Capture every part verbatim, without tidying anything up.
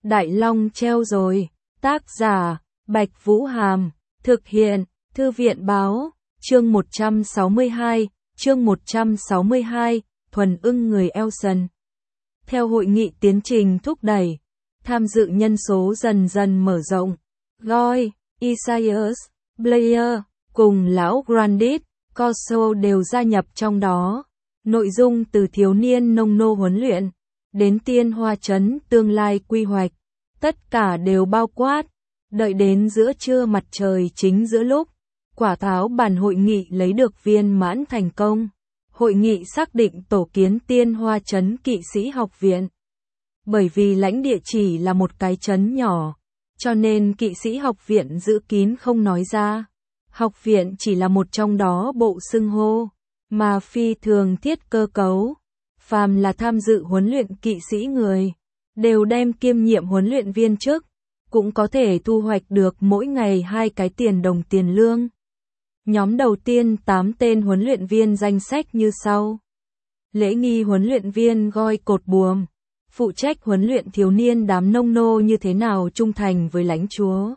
Đại Long treo rồi. Tác giả, Bạch Vũ Hàm. Thực hiện, Thư viện Báo. Chương một trăm sáu mươi hai, chương một trăm sáu mươi hai, thuần ưng người Elson. Theo hội nghị tiến trình thúc đẩy, tham dự nhân số dần dần mở rộng. Goy, Isaias, Blair, cùng lão Grandit, Corso đều gia nhập trong đó. Nội dung từ thiếu niên nông nô huấn luyện, đến tiên hoa trấn tương lai quy hoạch, tất cả đều bao quát. Đợi đến giữa trưa mặt trời chính giữa lúc, quả táo bàn hội nghị lấy được viên mãn thành công. Hội nghị xác định tổ kiến tiên hoa trấn kỵ sĩ học viện. Bởi vì lãnh địa chỉ là một cái trấn nhỏ, cho nên kỵ sĩ học viện giữ kín không nói ra. Học viện chỉ là một trong đó bộ xưng hô, mà phi thường thiết cơ cấu. Phàm là tham dự huấn luyện kỵ sĩ người, đều đem kiêm nhiệm huấn luyện viên chức, cũng có thể thu hoạch được mỗi ngày hai cái tiền đồng tiền lương. Nhóm đầu tiên tám tên huấn luyện viên danh sách như sau. Lễ nghi huấn luyện viên Goy cột buồm, phụ trách huấn luyện thiếu niên đám nông nô như thế nào trung thành với lãnh chúa.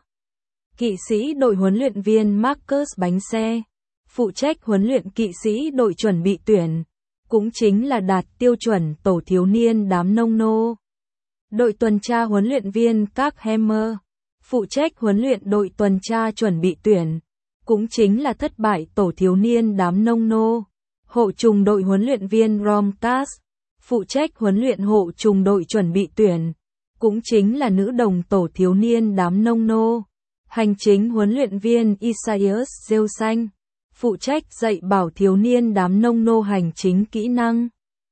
Kỵ sĩ đội huấn luyện viên Marcus bánh xe, phụ trách huấn luyện kỵ sĩ đội chuẩn bị tuyển, cũng chính là đạt tiêu chuẩn tổ thiếu niên đám nông nô. Đội tuần tra huấn luyện viên Các Hammer, phụ trách huấn luyện đội tuần tra chuẩn bị tuyển, cũng chính là thất bại tổ thiếu niên đám nông nô. Hộ trùng đội huấn luyện viên Romcas, phụ trách huấn luyện hộ trùng đội chuẩn bị tuyển, cũng chính là nữ đồng tổ thiếu niên đám nông nô. Hành chính huấn luyện viên Isaias rêu xanh, phụ trách dạy bảo thiếu niên đám nông nô hành chính kỹ năng.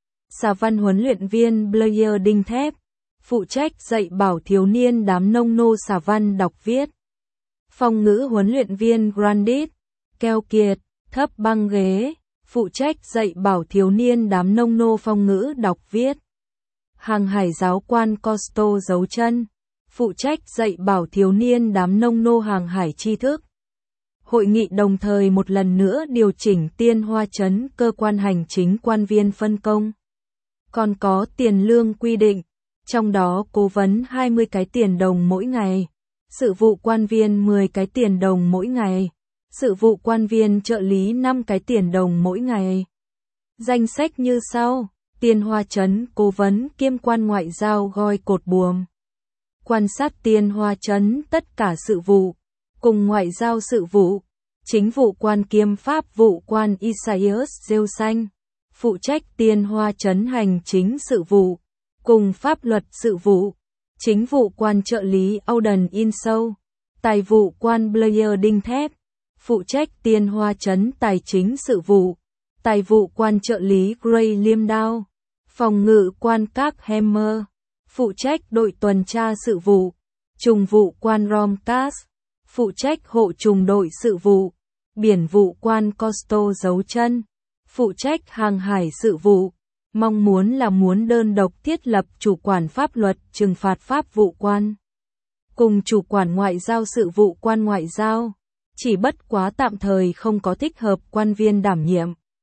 Xà văn huấn luyện viên Blair đinh thép, phụ trách dạy bảo thiếu niên đám nông nô xà văn đọc viết. Phong ngữ huấn luyện viên Grandit, keo kiệt, thấp băng ghế, phụ trách dạy bảo thiếu niên đám nông nô phong ngữ đọc viết. Hàng hải giáo quan Costo giấu chân, phụ trách dạy bảo thiếu niên đám nông nô hàng hải tri thức. Hội nghị đồng thời một lần nữa điều chỉnh tiên hoa trấn cơ quan hành chính quan viên phân công. Còn có tiền lương quy định, trong đó cố vấn hai mươi cái tiền đồng mỗi ngày, sự vụ quan viên mười cái tiền đồng mỗi ngày, sự vụ quan viên trợ lý năm cái tiền đồng mỗi ngày. Danh sách như sau: tiên hoa trấn cố vấn kiêm quan ngoại giao Goy cột buồm, quan sát tiên hoa trấn tất cả sự vụ, cùng ngoại giao sự vụ, chính vụ quan kiêm pháp vụ quan Isaias rêu xanh, phụ trách tiên hoa trấn hành chính sự vụ, cùng pháp luật sự vụ, chính vụ quan trợ lý Auden Insou, tài vụ quan Blair đinh thép, phụ trách tiên hoa trấn tài chính sự vụ, tài vụ quan trợ lý Gray liêm đao, phòng ngự quan Các Hammer, phụ trách đội tuần tra sự vụ, trùng vụ quan Romcas, phụ trách hộ trùng đội sự vụ, biển vụ quan Costo giấu chân, phụ trách hàng hải sự vụ. Mong muốn là muốn đơn độc thiết lập chủ quản pháp luật trừng phạt pháp vụ quan, cùng chủ quản ngoại giao sự vụ quan ngoại giao, chỉ bất quá tạm thời không có thích hợp quan viên đảm nhiệm.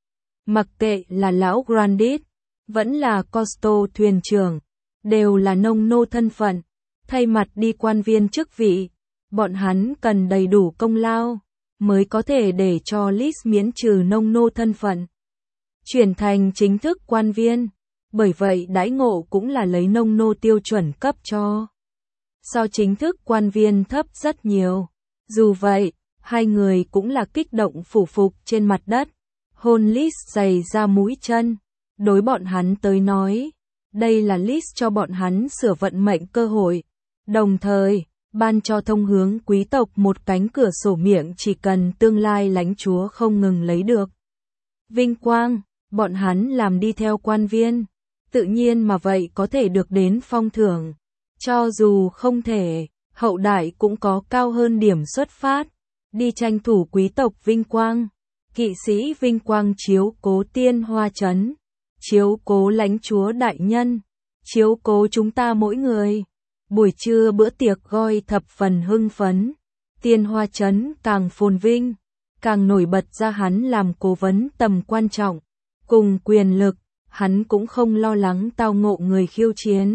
Mặc kệ là lão Grandit, vẫn là Costo thuyền trưởng, đều là nông nô thân phận, thay mặt đi quan viên chức vị, bọn hắn cần đầy đủ công lao, mới có thể để cho Liz miễn trừ nông nô thân phận, chuyển thành chính thức quan viên, bởi vậy đãi ngộ cũng là lấy nông nô tiêu chuẩn cấp cho. So chính thức quan viên thấp rất nhiều. Dù vậy, hai người cũng là kích động phủ phục trên mặt đất, hôn Liz giày ra mũi chân. Đối bọn hắn tới nói, đây là Liz cho bọn hắn sửa vận mệnh cơ hội, đồng thời ban cho thông hướng quý tộc một cánh cửa sổ miệng chỉ cần tương lai lãnh chúa không ngừng lấy được vinh quang. Bọn hắn làm đi theo quan viên, tự nhiên mà vậy có thể được đến phong thưởng. Cho dù không thể, hậu đại cũng có cao hơn điểm xuất phát, đi tranh thủ quý tộc vinh quang. Kỵ sĩ vinh quang chiếu cố tiên hoa trấn, chiếu cố lãnh chúa đại nhân, chiếu cố chúng ta mỗi người. Buổi trưa bữa tiệc Goy thập phần hưng phấn, tiên hoa trấn càng phồn vinh, càng nổi bật ra hắn làm cố vấn tầm quan trọng. Cùng quyền lực, hắn cũng không lo lắng tao ngộ người khiêu chiến.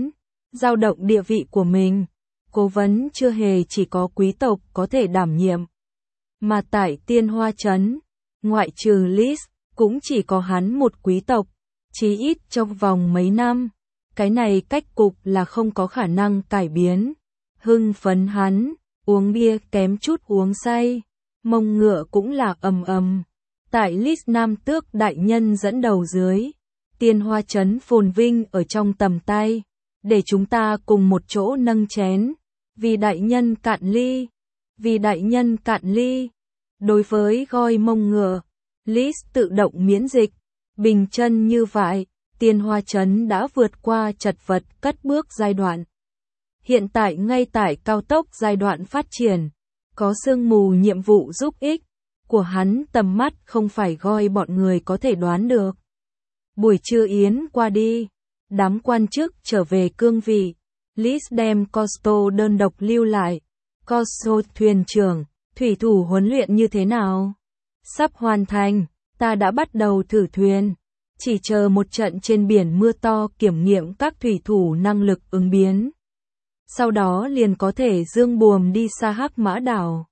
dao động địa vị của mình. Cố vấn chưa hề chỉ có quý tộc có thể đảm nhiệm. Mà tại Tiên Hoa Trấn, ngoại trừ Liz, cũng chỉ có hắn một quý tộc, chí ít trong vòng mấy năm. Cái này cách cục là không có khả năng cải biến. Hưng phấn hắn, uống bia kém chút uống say, mông ngựa cũng là ầm ầm. Tại Liz Nam Tước đại nhân dẫn đầu dưới, Tiên Hoa Trấn phồn vinh ở trong tầm tay, để chúng ta cùng một chỗ nâng chén, vì đại nhân cạn ly, vì đại nhân cạn ly. Đối với goi mông ngựa, Liz tự động miễn dịch, bình chân như vậy, Tiên Hoa Trấn đã vượt qua chật vật cất bước giai đoạn. Hiện tại ngay tại cao tốc giai đoạn phát triển, có sương mù nhiệm vụ giúp ích của hắn, tầm mắt không phải goi bọn người có thể đoán được. Buổi trưa yến qua đi, đám quan chức trở về cương vị, Liz đem Costo đơn độc lưu lại. Costo thuyền trưởng, thủy thủ huấn luyện như thế nào? Sắp hoàn thành, ta đã bắt đầu thử thuyền. Chỉ chờ một trận trên biển mưa to kiểm nghiệm các thủy thủ năng lực ứng biến. Sau đó liền có thể dương buồm đi xa Hắc Mã Đảo.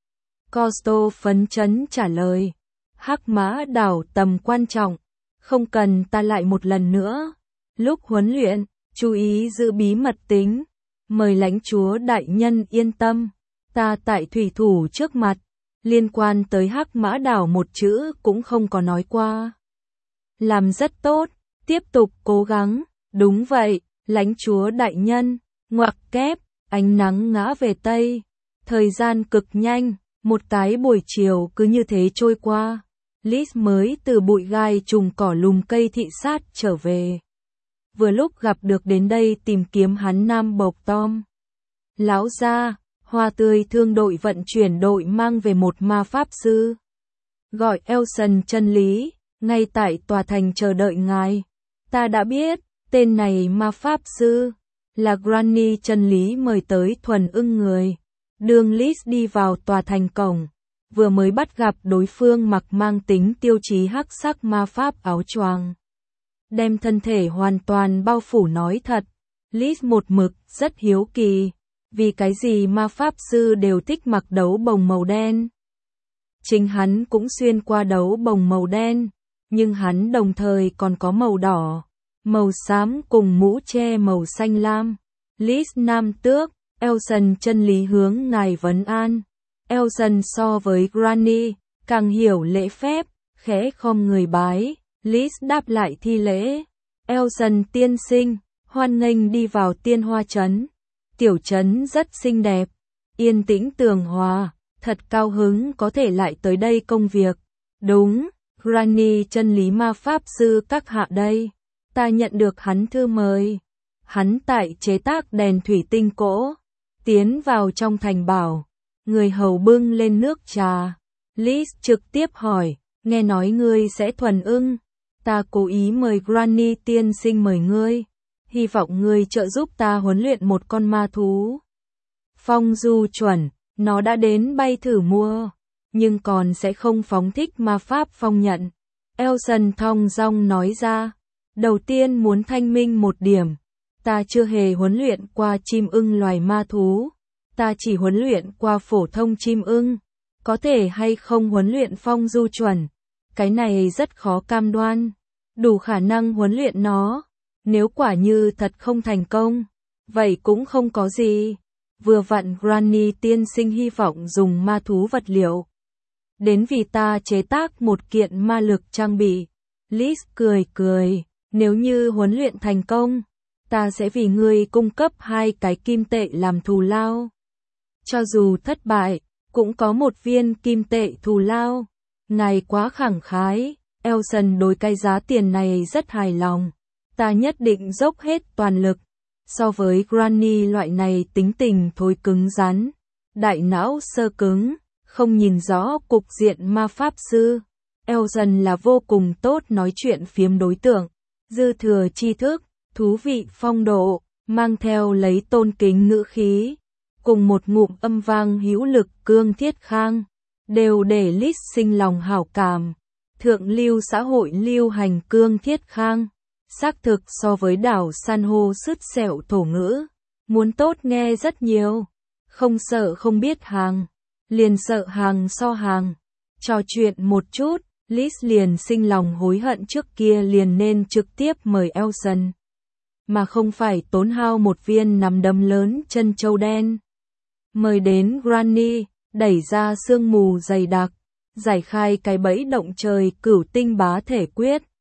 Costo phấn chấn trả lời. Hắc Mã Đảo tầm quan trọng, không cần ta lại một lần nữa. Lúc huấn luyện, chú ý giữ bí mật tính. Mời lãnh chúa đại nhân yên tâm, ta tại thủy thủ trước mặt, liên quan tới Hắc Mã Đảo một chữ cũng không có nói qua. Làm rất tốt, tiếp tục cố gắng. Đúng vậy, lãnh chúa đại nhân. Ngoặc kép, ánh nắng ngã về Tây. Thời gian cực nhanh, một cái buổi chiều cứ như thế trôi qua. Liz mới từ bụi gai trùng cỏ lùm cây thị sát trở về. Vừa lúc gặp được đến đây tìm kiếm hắn Nam Bộc Tom. Lão gia, hoa tươi thương đội vận chuyển đội mang về một ma pháp sư. Gọi Elson chân lý, ngay tại tòa thành chờ đợi ngài. Ta đã biết, tên này ma pháp sư là Granny chân lý mời tới thuần ưng người. Đường Liz đi vào tòa thành cổng, vừa mới bắt gặp đối phương mặc mang tính tiêu chí hắc sắc ma pháp áo choàng, đem thân thể hoàn toàn bao phủ. Nói thật, Liz một mực rất hiếu kỳ, vì cái gì ma pháp sư đều thích mặc đấu bồng màu đen. Chính hắn cũng xuyên qua đấu bồng màu đen, nhưng hắn đồng thời còn có màu đỏ, màu xám cùng mũ che màu xanh lam. Liz Nam Tước, Elson chân lý hướng ngài vấn an. Elson so với Granny càng hiểu lễ phép, khẽ khom người bái. Liz đáp lại thi lễ. Elson tiên sinh, hoan nghênh đi vào Tiên Hoa Trấn. Tiểu trấn rất xinh đẹp, yên tĩnh tường hòa, thật cao hứng có thể lại tới đây công việc. Đúng, Granny chân lý ma pháp sư các hạ đây. Ta nhận được hắn thư mời. Hắn tại chế tác đèn thủy tinh cỗ. Tiến vào trong thành bảo, người hầu bưng lên nước trà. Liz trực tiếp hỏi, nghe nói ngươi sẽ thuần ưng. Ta cố ý mời Granny tiên sinh mời ngươi. Hy vọng ngươi trợ giúp ta huấn luyện một con ma thú. Phong du chuẩn, nó đã đến bay thử mua, nhưng còn sẽ không phóng thích ma pháp phong nhận. Elson thong dong nói ra, đầu tiên muốn thanh minh một điểm. Ta chưa hề huấn luyện qua chim ưng loài ma thú. Ta chỉ huấn luyện qua phổ thông chim ưng. Có thể hay không huấn luyện phong du chuẩn? Cái này rất khó cam đoan. Đủ khả năng huấn luyện nó. Nếu quả như thật không thành công, vậy cũng không có gì. Vừa vặn Granny tiên sinh hy vọng dùng ma thú vật liệu đến vì ta chế tác một kiện ma lực trang bị. Liz cười cười, nếu như huấn luyện thành công, ta sẽ vì ngươi cung cấp hai cái kim tệ làm thù lao. Cho dù thất bại, cũng có một viên kim tệ thù lao. Ngài quá khẳng khái. Elson đối cái giá tiền này rất hài lòng. Ta nhất định dốc hết toàn lực. So với Granny loại này tính tình thối cứng rắn, đại não sơ cứng, không nhìn rõ cục diện ma pháp sư, Elson là vô cùng tốt nói chuyện phiếm đối tượng, dư thừa tri thức, thú vị phong độ, mang theo lấy tôn kính ngữ khí, cùng một ngụm âm vang hữu lực cương thiết khang, đều để Liz sinh lòng hảo cảm. Thượng lưu xã hội lưu hành cương thiết khang, Xác thực so với đảo san hô sứt sẹo thổ ngữ, muốn tốt nghe rất nhiều. Không sợ không biết hàng, liền sợ hàng so hàng. Trò chuyện một chút, Liz liền sinh lòng hối hận trước kia liền nên trực tiếp mời Elson, mà không phải tốn hao một viên nắm đấm lớn chân châu đen. Mời đến Granny, đẩy ra sương mù dày đặc, giải khai cái bẫy động trời cửu tinh bá thể quyết.